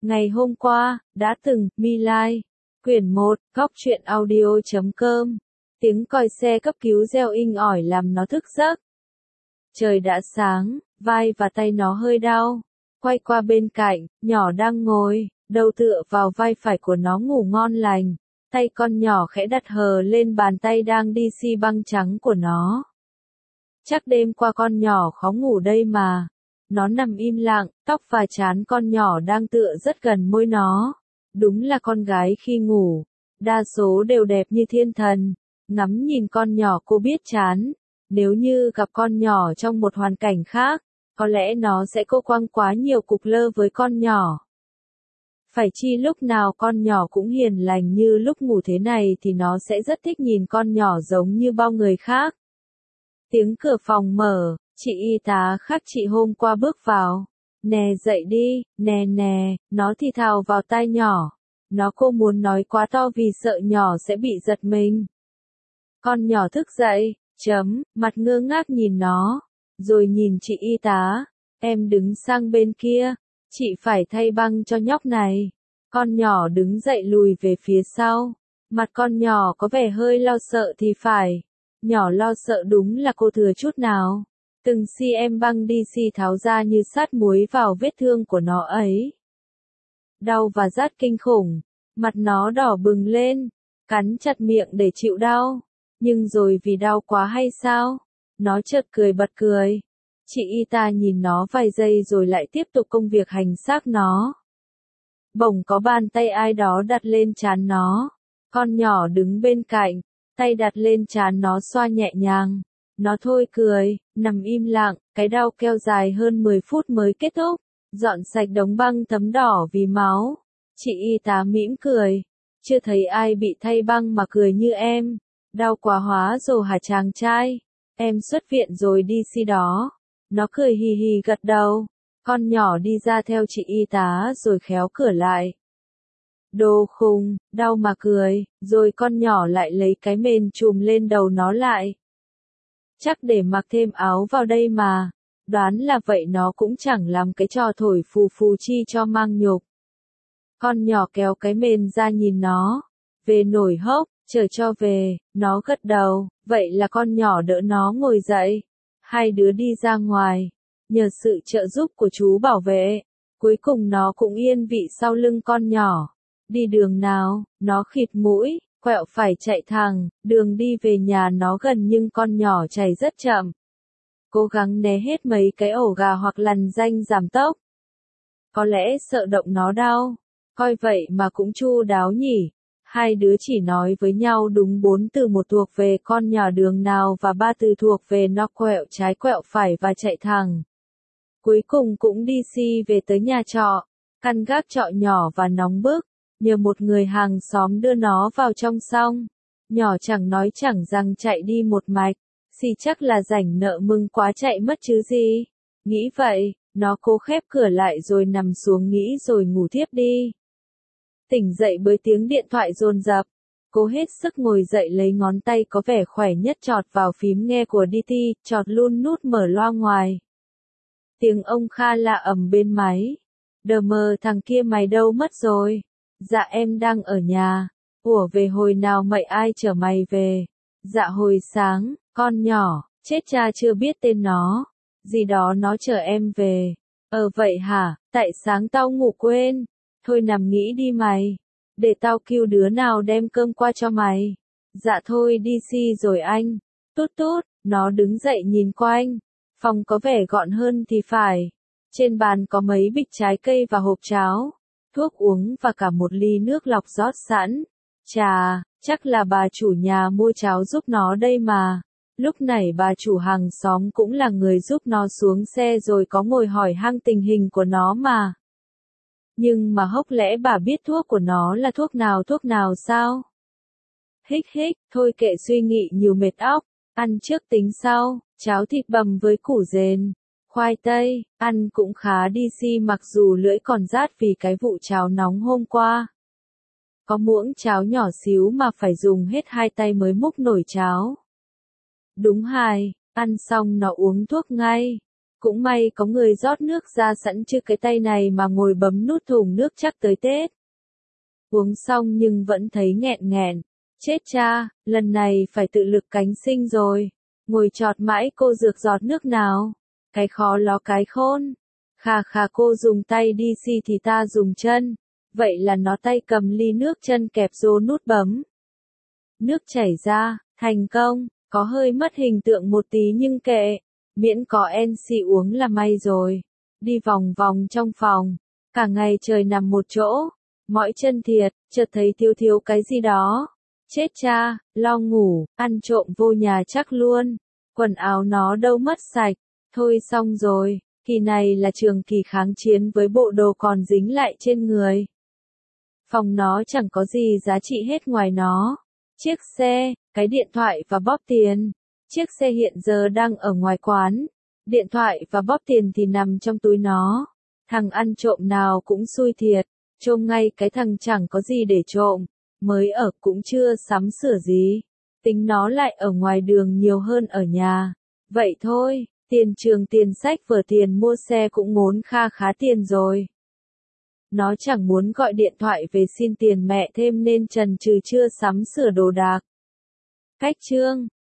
Ngày hôm qua, đã từng, My Lai. Quyển 1, góc truyện audio.com. Tiếng còi xe cấp cứu reo inh ỏi làm nó thức giấc. Trời đã sáng, vai và tay nó hơi đau. Quay qua bên cạnh, nhỏ đang ngồi, đầu tựa vào vai phải của nó ngủ ngon lành. Tay con nhỏ khẽ đặt hờ lên bàn tay đang đi xi băng trắng của nó. Chắc đêm qua con nhỏ khó ngủ đây mà. Nó nằm im lặng, tóc và trán con nhỏ đang tựa rất gần môi nó. Đúng là con gái khi ngủ, đa số đều đẹp như thiên thần. Ngắm nhìn con nhỏ cô biết chán. Nếu như gặp con nhỏ trong một hoàn cảnh khác, có lẽ nó sẽ cô quăng quá nhiều cục lơ với con nhỏ. Phải chi lúc nào con nhỏ cũng hiền lành như lúc ngủ thế này thì nó sẽ rất thích nhìn con nhỏ giống như bao người khác. Tiếng cửa phòng mở, chị y tá khác chị hôm qua bước vào. Nè dậy đi, nè nè, nó thì thào vào tai nhỏ. Nó cô muốn nói quá to vì sợ nhỏ sẽ bị giật mình. Con nhỏ thức dậy, mặt ngơ ngác nhìn nó, rồi nhìn chị y tá. Em đứng sang bên kia, chị phải thay băng cho nhóc này. Con nhỏ đứng dậy lùi về phía sau. Mặt con nhỏ có vẻ hơi lo sợ thì phải. Nhỏ lo sợ đúng là cô thừa chút nào. Từng cm băng đi xi tháo ra như sát muối vào vết thương của nó ấy. Đau và rát kinh khủng. Mặt nó đỏ bừng lên. Cắn chặt miệng để chịu đau. Nhưng rồi vì đau quá hay sao? Nó chợt cười bật cười. Chị y tá nhìn nó vài giây rồi lại tiếp tục công việc hành xác nó. Bỗng có bàn tay ai đó đặt lên trán nó. Con nhỏ đứng bên cạnh, tay đặt lên trán nó xoa nhẹ nhàng. Nó thôi cười, nằm im lặng, cái đau kéo dài hơn 10 phút mới kết thúc. Dọn sạch đống băng thấm đỏ vì máu. Chị y tá mỉm cười. Chưa thấy ai bị thay băng mà cười như em. Đau quá hóa rồi hả chàng trai? Em xuất viện rồi đi xi đó. Nó cười hì hì gật đầu. Con nhỏ đi ra theo chị y tá rồi khéo cửa lại. Đồ khùng, đau mà cười, rồi con nhỏ lại lấy cái mền trùm lên đầu nó lại. Chắc để mặc thêm áo vào đây mà. Đoán là vậy nó cũng chẳng làm cái trò thổi phù phù chi cho mang nhục. Con nhỏ kéo cái mền ra nhìn nó. Về nổi hốc, chờ cho về, nó gật đầu, vậy là con nhỏ đỡ nó ngồi dậy. Hai đứa đi ra ngoài, nhờ sự trợ giúp của chú bảo vệ, cuối cùng nó cũng yên vị sau lưng con nhỏ. Đi đường nào, nó khịt mũi, quẹo phải chạy thẳng, đường đi về nhà nó gần nhưng con nhỏ chạy rất chậm. Cố gắng né hết mấy cái ổ gà hoặc lằn ranh giảm tốc. Có lẽ sợ động nó đau, coi vậy mà cũng chu đáo nhỉ. Hai đứa chỉ nói với nhau đúng 4 từ, một thuộc về con nhỏ đường nào và 3 từ thuộc về nó quẹo trái quẹo phải và chạy thẳng. Cuối cùng cũng đi xi về tới nhà trọ, căn gác trọ nhỏ và nóng bức, nhờ một người hàng xóm đưa nó vào trong xong. Nhỏ chẳng nói chẳng rằng chạy đi một mạch, xi chắc là rảnh nợ mừng quá chạy mất chứ gì. Nghĩ vậy, nó cố khép cửa lại rồi nằm xuống nghĩ rồi ngủ thiếp đi. Tỉnh dậy bởi tiếng điện thoại dồn dập, cô hết sức ngồi dậy lấy ngón tay có vẻ khỏe nhất chọt vào phím nghe của DT, chọt luôn nút mở loa ngoài. Tiếng ông Kha lạ ầm bên máy. Đờ mờ, thằng kia mày đâu mất rồi? Dạ em đang ở nhà. Ủa về hồi nào mày, ai chở mày về? Dạ hồi sáng, con nhỏ, chết cha chưa biết tên nó. Gì đó nó chở em về. Vậy hả, tại sáng tao ngủ quên. Thôi nằm nghĩ đi mày. Để tao kêu đứa nào đem cơm qua cho mày. Dạ thôi đi xi rồi anh. Tút tút, nó đứng dậy nhìn quanh. Phòng có vẻ gọn hơn thì phải. Trên bàn có mấy bịch trái cây và hộp cháo, thuốc uống và cả một ly nước lọc rót sẵn. Chà, chắc là bà chủ nhà mua cháo giúp nó đây mà. Lúc này bà chủ hàng xóm cũng là người giúp nó xuống xe rồi có ngồi hỏi han tình hình của nó mà. Nhưng mà hốc lẽ bà biết thuốc của nó là thuốc nào sao? Hích hích, thôi kệ suy nghĩ nhiều mệt óc, ăn trước tính sau, cháo thịt bằm với củ dền, khoai tây, ăn cũng khá đi xi mặc dù lưỡi còn rát vì cái vụ cháo nóng hôm qua. Có muỗng cháo nhỏ xíu mà phải dùng hết 2 tay mới múc nổi cháo. Đúng hài, ăn xong nó uống thuốc ngay. Cũng may có người rót nước ra sẵn chứ cái tay này mà ngồi bấm nút thùng nước chắc tới Tết. Uống xong nhưng vẫn thấy nghẹn nghẹn. Chết cha, lần này phải tự lực cánh sinh rồi. Ngồi chọt mãi cô dược giọt nước nào. Cái khó ló cái khôn. Khà khà cô dùng tay đi xi thì ta dùng chân. Vậy là nó tay cầm ly nước chân kẹp vô nút bấm. Nước chảy ra, thành công, có hơi mất hình tượng một tí nhưng kệ. Miễn có NC uống là may rồi. Đi vòng vòng trong phòng. Cả ngày trời nằm một chỗ. Mỏi chân thiệt, chợt thấy thiếu thiếu cái gì đó. Chết cha, lo ngủ, ăn trộm vô nhà chắc luôn. Quần áo nó đâu mất sạch. Thôi xong rồi, kỳ này là trường kỳ kháng chiến với bộ đồ còn dính lại trên người. Phòng nó chẳng có gì giá trị hết ngoài nó. Chiếc xe, cái điện thoại và bóp tiền. Chiếc xe hiện giờ đang ở ngoài quán. Điện thoại và bóp tiền thì nằm trong túi nó. Thằng ăn trộm nào cũng xui thiệt. Trông ngay cái thằng chẳng có gì để trộm. Mới ở cũng chưa sắm sửa gì. Tính nó lại ở ngoài đường nhiều hơn ở nhà. Vậy thôi, tiền trường tiền sách vở tiền mua xe cũng ngốn kha khá tiền rồi. Nó chẳng muốn gọi điện thoại về xin tiền mẹ thêm nên chần chừ chưa sắm sửa đồ đạc. Cách chương